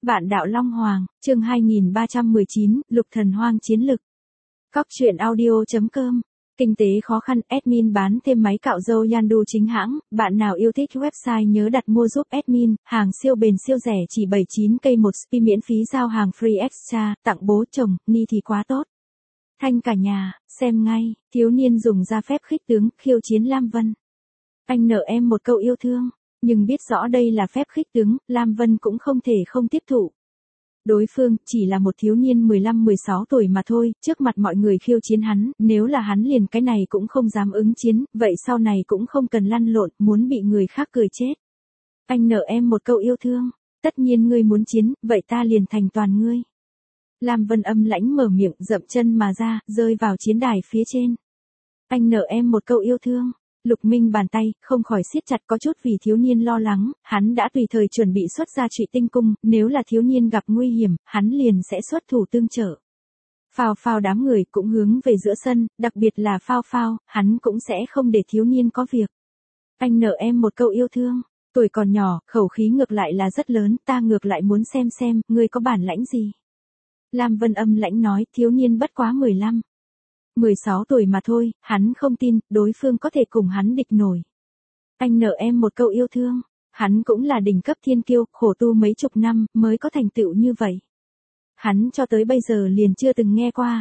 Vạn đạo Long Hoàng, chương 2319, Lục Thần Hoang chiến lực. Cóc truyện audio.com. Kinh tế khó khăn, admin bán thêm máy cạo râu Yandu chính hãng, bạn nào yêu thích website nhớ đặt mua giúp admin, hàng siêu bền siêu rẻ chỉ 79k một spi miễn phí giao hàng free extra, tặng bố chồng, ni thì quá tốt. Thanh cả nhà, xem ngay, thiếu niên dùng ra phép khích tướng, khiêu chiến Lam Vân. Anh nợ em một câu yêu thương, nhưng biết rõ đây là phép khích tướng, Lam Vân cũng không thể không tiếp thụ. Đối phương chỉ là một thiếu niên 15-16 tuổi mà thôi, trước mặt mọi người khiêu chiến hắn, nếu là hắn liền cái này cũng không dám ứng chiến, vậy sau này cũng không cần lăn lộn, muốn bị người khác cười chết. Anh nợ em một câu yêu thương, tất nhiên ngươi muốn chiến, vậy ta liền thành toàn ngươi. Lam Vân âm lãnh mở miệng, dậm chân mà ra, rơi vào chiến đài phía trên. Anh nợ em một câu yêu thương. Lục Minh bàn tay, không khỏi siết chặt có chút vì thiếu niên lo lắng, hắn đã tùy thời chuẩn bị xuất ra Trụy Tinh Cung, nếu là thiếu niên gặp nguy hiểm, hắn liền sẽ xuất thủ tương trợ. Phao Phao đám người cũng hướng về giữa sân, đặc biệt là Phao Phao, hắn cũng sẽ không để thiếu niên có việc. Anh nợ em một câu yêu thương, tuổi còn nhỏ, khẩu khí ngược lại là rất lớn, ta ngược lại muốn xem, ngươi có bản lãnh gì. Lam Vân âm lãnh nói, thiếu niên bất quá 16 tuổi mà thôi, hắn không tin, đối phương có thể cùng hắn địch nổi. Anh nợ em một câu yêu thương, hắn cũng là đỉnh cấp thiên kiêu, khổ tu mấy chục năm, mới có thành tựu như vậy. Hắn cho tới bây giờ liền chưa từng nghe qua,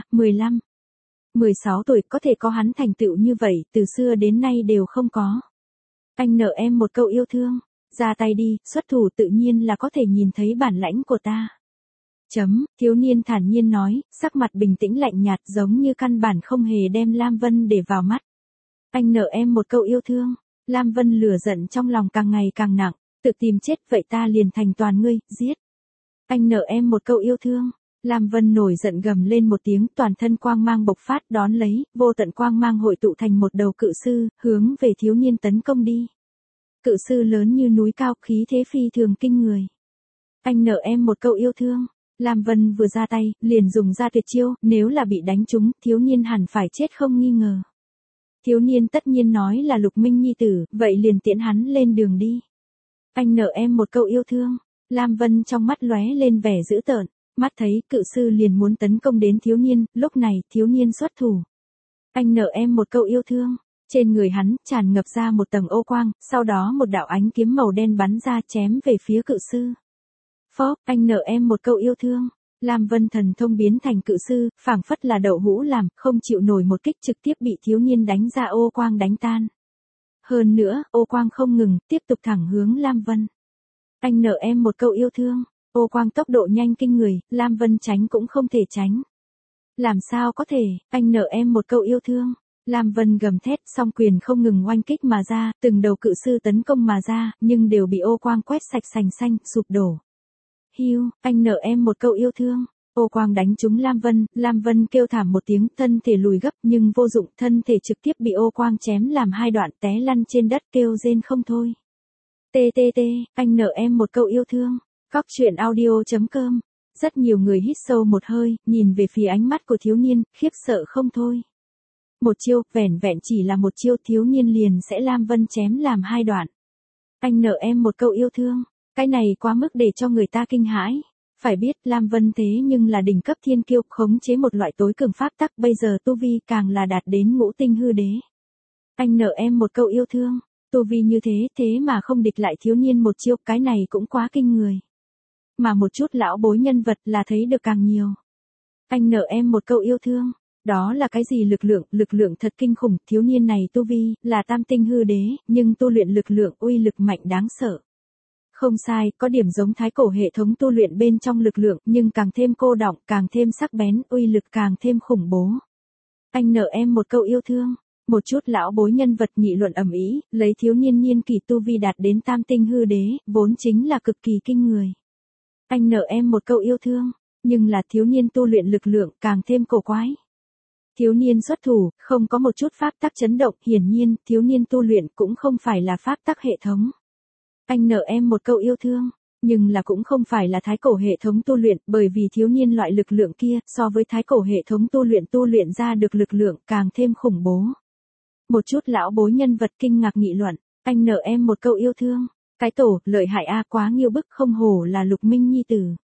16 tuổi có thể có hắn thành tựu như vậy, từ xưa đến nay đều không có. Anh nợ em một câu yêu thương, ra tay đi, xuất thủ tự nhiên là có thể nhìn thấy bản lãnh của ta. Thiếu niên thản nhiên nói, sắc mặt bình tĩnh lạnh nhạt giống như căn bản không hề đem Lam Vân để vào mắt. Anh nợ em một câu yêu thương, Lam Vân lửa giận trong lòng càng ngày càng nặng, tự tìm chết vậy ta liền thành toàn ngươi, giết. Anh nợ em một câu yêu thương, Lam Vân nổi giận gầm lên một tiếng, toàn thân quang mang bộc phát đón lấy, vô tận quang mang hội tụ thành một đầu cự sư, hướng về thiếu niên tấn công đi. Cự sư lớn như núi cao, khí thế phi thường kinh người. Anh nợ em một câu yêu thương. Lam Vân vừa ra tay, liền dùng ra tuyệt chiêu, nếu là bị đánh trúng, thiếu niên hẳn phải chết không nghi ngờ. Thiếu niên tất nhiên nói là Lục Minh nhi tử, vậy liền tiễn hắn lên đường đi. Anh nợ em một câu yêu thương, Lam Vân trong mắt lóe lên vẻ dữ tợn, mắt thấy cự sư liền muốn tấn công đến thiếu niên, lúc này thiếu niên xuất thủ. Anh nợ em một câu yêu thương, trên người hắn tràn ngập ra một tầng ô quang, sau đó một đạo ánh kiếm màu đen bắn ra chém về phía cự sư. Phó, anh nợ em một câu yêu thương. Lam Vân thần thông biến thành cự sư, phảng phất là đậu hũ làm, không chịu nổi một kích trực tiếp bị thiếu niên đánh ra ô quang đánh tan. Hơn nữa, ô quang không ngừng, tiếp tục thẳng hướng Lam Vân. Anh nợ em một câu yêu thương. Ô quang tốc độ nhanh kinh người, Lam Vân tránh cũng không thể tránh. Làm sao có thể, anh nợ em một câu yêu thương. Lam Vân gầm thét, song quyền không ngừng oanh kích mà ra, từng đầu cự sư tấn công mà ra, nhưng đều bị ô quang quét sạch sành xanh, sụp đổ. Hiu, anh nợ em một câu yêu thương. Ô quang đánh trúng Lam Vân kêu thảm một tiếng, thân thể lùi gấp nhưng vô dụng, thân thể trực tiếp bị ô quang chém làm hai đoạn té lăn trên đất kêu rên không thôi. Anh nợ em một câu yêu thương. Cóc truyện audio.com. Rất nhiều người hít sâu một hơi, nhìn về phía ánh mắt của thiếu niên, khiếp sợ không thôi. Một chiêu, vẻn vẹn chỉ là một chiêu thiếu niên liền sẽ Lam Vân chém làm hai đoạn. Anh nợ em một câu yêu thương. Cái này quá mức để cho người ta kinh hãi. Phải biết Lam Vân thế nhưng là đỉnh cấp thiên kiêu, khống chế một loại tối cường pháp tắc, bây giờ tu vi càng là đạt đến ngũ tinh hư đế. Anh nợ em một câu yêu thương, tu vi như thế mà không địch lại thiếu niên một chiêu, cái này cũng quá kinh người. Mà một chút lão bối nhân vật là thấy được càng nhiều. Anh nợ em một câu yêu thương, đó là cái gì lực lượng thật kinh khủng, thiếu niên này tu vi là tam tinh hư đế, nhưng tu luyện lực lượng uy lực mạnh đáng sợ. Không sai, có điểm giống thái cổ hệ thống tu luyện bên trong lực lượng, nhưng càng thêm cô đọng, càng thêm sắc bén, uy lực càng thêm khủng bố. Anh nợ em một câu yêu thương. Một chút lão bối nhân vật nghị luận ầm ĩ, lấy thiếu niên niên kỷ tu vi đạt đến tam tinh hư đế, vốn chính là cực kỳ kinh người. Anh nợ em một câu yêu thương, nhưng là thiếu niên tu luyện lực lượng càng thêm cổ quái. Thiếu niên xuất thủ, không có một chút pháp tắc chấn động, hiển nhiên, thiếu niên tu luyện cũng không phải là pháp tắc hệ thống. Anh nợ em một câu yêu thương, nhưng là cũng không phải là thái cổ hệ thống tu luyện, bởi vì thiếu niên loại lực lượng kia, so với thái cổ hệ thống tu luyện ra được lực lượng càng thêm khủng bố. Một chút lão bối nhân vật kinh ngạc nghị luận, anh nợ em một câu yêu thương, cái tổ, lợi hại a quá nghiêu bức không hổ là Lục Minh nhi tử.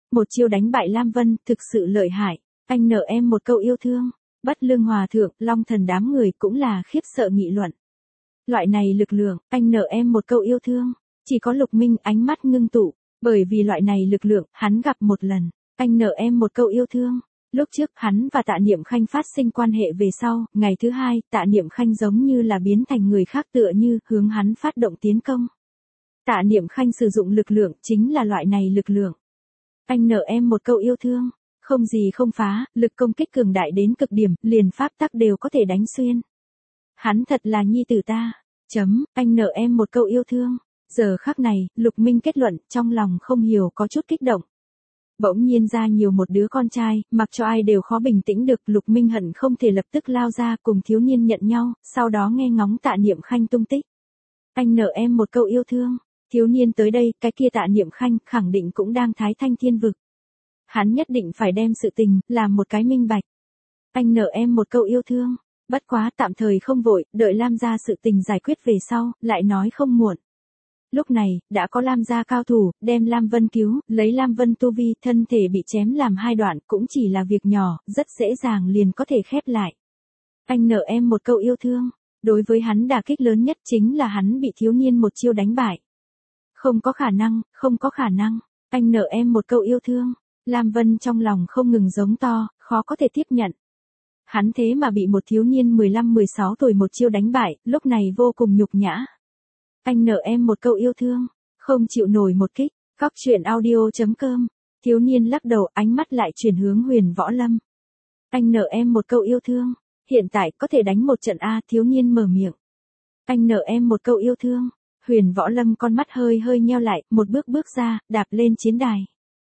Một chiêu đánh bại Lam Vân, thực sự lợi hại. Anh nợ em một câu yêu thương. Bất Lương Hòa Thượng, Long Thần đám người cũng là khiếp sợ nghị luận. Loại này lực lượng, anh nợ em một câu yêu thương. Chỉ có Lục Minh ánh mắt ngưng tụ, bởi vì loại này lực lượng, hắn gặp một lần. Anh nợ em một câu yêu thương. Lúc trước hắn và Tạ Niệm Khanh phát sinh quan hệ về sau, ngày thứ hai, Tạ Niệm Khanh giống như là biến thành người khác tựa như hướng hắn phát động tiến công. Tạ Niệm Khanh sử dụng lực lượng chính là loại này lực lượng. Anh nợ em một câu yêu thương. Không gì không phá, lực công kích cường đại đến cực điểm, liền pháp tắc đều có thể đánh xuyên. Hắn thật là nhi tử ta. Anh nợ em một câu yêu thương. Giờ khắc này, Lục Minh kết luận, trong lòng không hiểu có chút kích động. Bỗng nhiên ra nhiều một đứa con trai, mặc cho ai đều khó bình tĩnh được, Lục Minh hận không thể lập tức lao ra cùng thiếu niên nhận nhau, sau đó nghe ngóng Tạ Niệm Khanh tung tích. Anh nợ em một câu yêu thương. Thiếu niên tới đây, cái kia Tạ Niệm Khanh khẳng định cũng đang Thái Thanh Thiên Vực. Hắn nhất định phải đem sự tình, làm một cái minh bạch. Anh nợ em một câu yêu thương. Bất quá tạm thời không vội, đợi Lam gia sự tình giải quyết về sau, lại nói không muộn. Lúc này, đã có Lam gia cao thủ, đem Lam Vân cứu, lấy Lam Vân tu vi, thân thể bị chém làm hai đoạn, cũng chỉ là việc nhỏ, rất dễ dàng liền có thể khép lại. Anh nợ em một câu yêu thương. Đối với hắn đả kích lớn nhất chính là hắn bị thiếu niên một chiêu đánh bại. Không có khả năng, không có khả năng. Anh nợ em một câu yêu thương. Lam Vân trong lòng không ngừng giống to, khó có thể tiếp nhận. Hắn thế mà bị một thiếu niên 15-16 tuổi một chiêu đánh bại, lúc này vô cùng nhục nhã. Anh nợ em một câu yêu thương. Không chịu nổi một kích. Cóc truyện audio.com. Thiếu niên lắc đầu, ánh mắt lại chuyển hướng Huyền Võ Lâm. Anh nợ em một câu yêu thương. Hiện tại có thể đánh một trận A, thiếu niên mở miệng. Anh nợ em một câu yêu thương. Huyền Võ Lâm con mắt hơi hơi nheo lại, một bước bước ra, đạp lên chiến đài.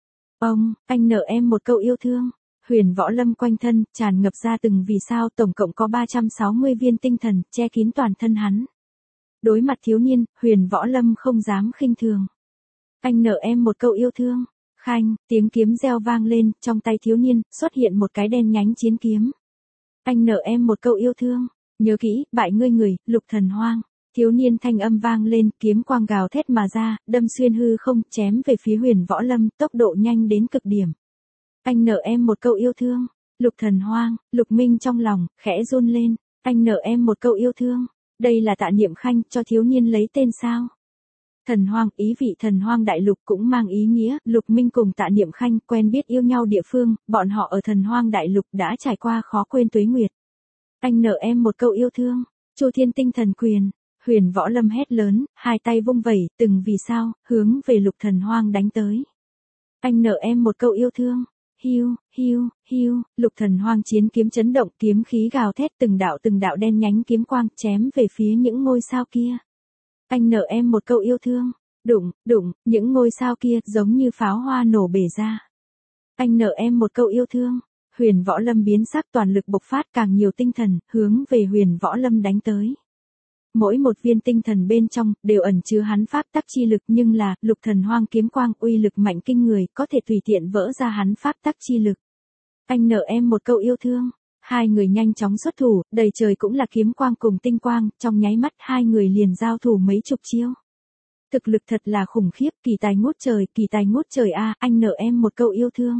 Anh nợ em một câu yêu thương. Huyền Võ Lâm quanh thân, tràn ngập ra từng vì sao, tổng cộng có 360 viên tinh thần, che kín toàn thân hắn. Đối mặt thiếu niên, Huyền Võ Lâm không dám khinh thường. Anh nợ em một câu yêu thương. Khanh, tiếng kiếm reo vang lên, trong tay thiếu niên, xuất hiện một cái đen nhánh chiến kiếm. Anh nợ em một câu yêu thương. Nhớ kỹ, bại ngươi người, Lục Thần Hoang. Thiếu niên thanh âm vang lên, kiếm quang gào thét mà ra, đâm xuyên hư không, chém về phía Huyền Võ Lâm, tốc độ nhanh đến cực điểm. Anh nợ em một câu yêu thương. Lục Thần Hoang, Lục Minh trong lòng, khẽ run lên. Anh nợ em một câu yêu thương. Đây là Tạ Niệm Khanh, cho thiếu niên lấy tên sao? Thần Hoang, ý vị Thần Hoang đại lục cũng mang ý nghĩa, Lục Minh cùng Tạ Niệm Khanh quen biết yêu nhau địa phương, bọn họ ở Thần Hoang đại lục đã trải qua khó quên tuế nguyệt. Anh nợ em một câu yêu thương. Chu Thiên Tinh Thần Quyền. Huyền Võ Lâm hét lớn, hai tay vung vẩy, từng vì sao, hướng về Lục Thần Hoang đánh tới. Anh nợ em một câu yêu thương. Hiu, hiu, hiu, Lục Thần Hoang chiến kiếm chấn động, kiếm khí gào thét, từng đạo đen nhánh kiếm quang chém về phía những ngôi sao kia. Anh nợ em một câu yêu thương. Đụng, đụng, những ngôi sao kia giống như pháo hoa nổ bể ra. Anh nợ em một câu yêu thương. Huyền Võ Lâm biến sắc, toàn lực bộc phát càng nhiều tinh thần, hướng về Huyền Võ Lâm đánh tới. Mỗi một viên tinh thần bên trong, đều ẩn chứa hắn pháp tắc chi lực, nhưng là, Lục Thần Hoang kiếm quang uy lực mạnh kinh người, có thể tùy tiện vỡ ra hắn pháp tắc chi lực. Anh nợ em một câu yêu thương. Hai người nhanh chóng xuất thủ, đầy trời cũng là kiếm quang cùng tinh quang, trong nháy mắt hai người liền giao thủ mấy chục chiêu. Thực lực thật là khủng khiếp, kỳ tài ngút trời a, anh nợ em một câu yêu thương.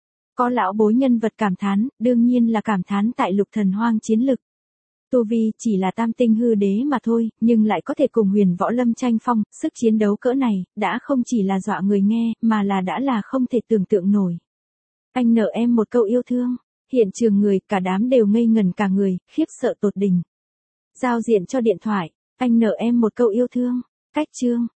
Có lão bối nhân vật cảm thán, đương nhiên là cảm thán tại Lục Thần Hoang chiến lực. Tu vi chỉ là tam tinh hư đế mà thôi, nhưng lại có thể cùng Huyền Võ Lâm tranh phong, sức chiến đấu cỡ này, đã không chỉ là dọa người nghe, mà là đã là không thể tưởng tượng nổi. Anh nợ em một câu yêu thương. Hiện trường người, cả đám đều ngây ngẩn cả người, khiếp sợ tột đỉnh. Giao diện cho điện thoại. Anh nợ em một câu yêu thương. Cách chương.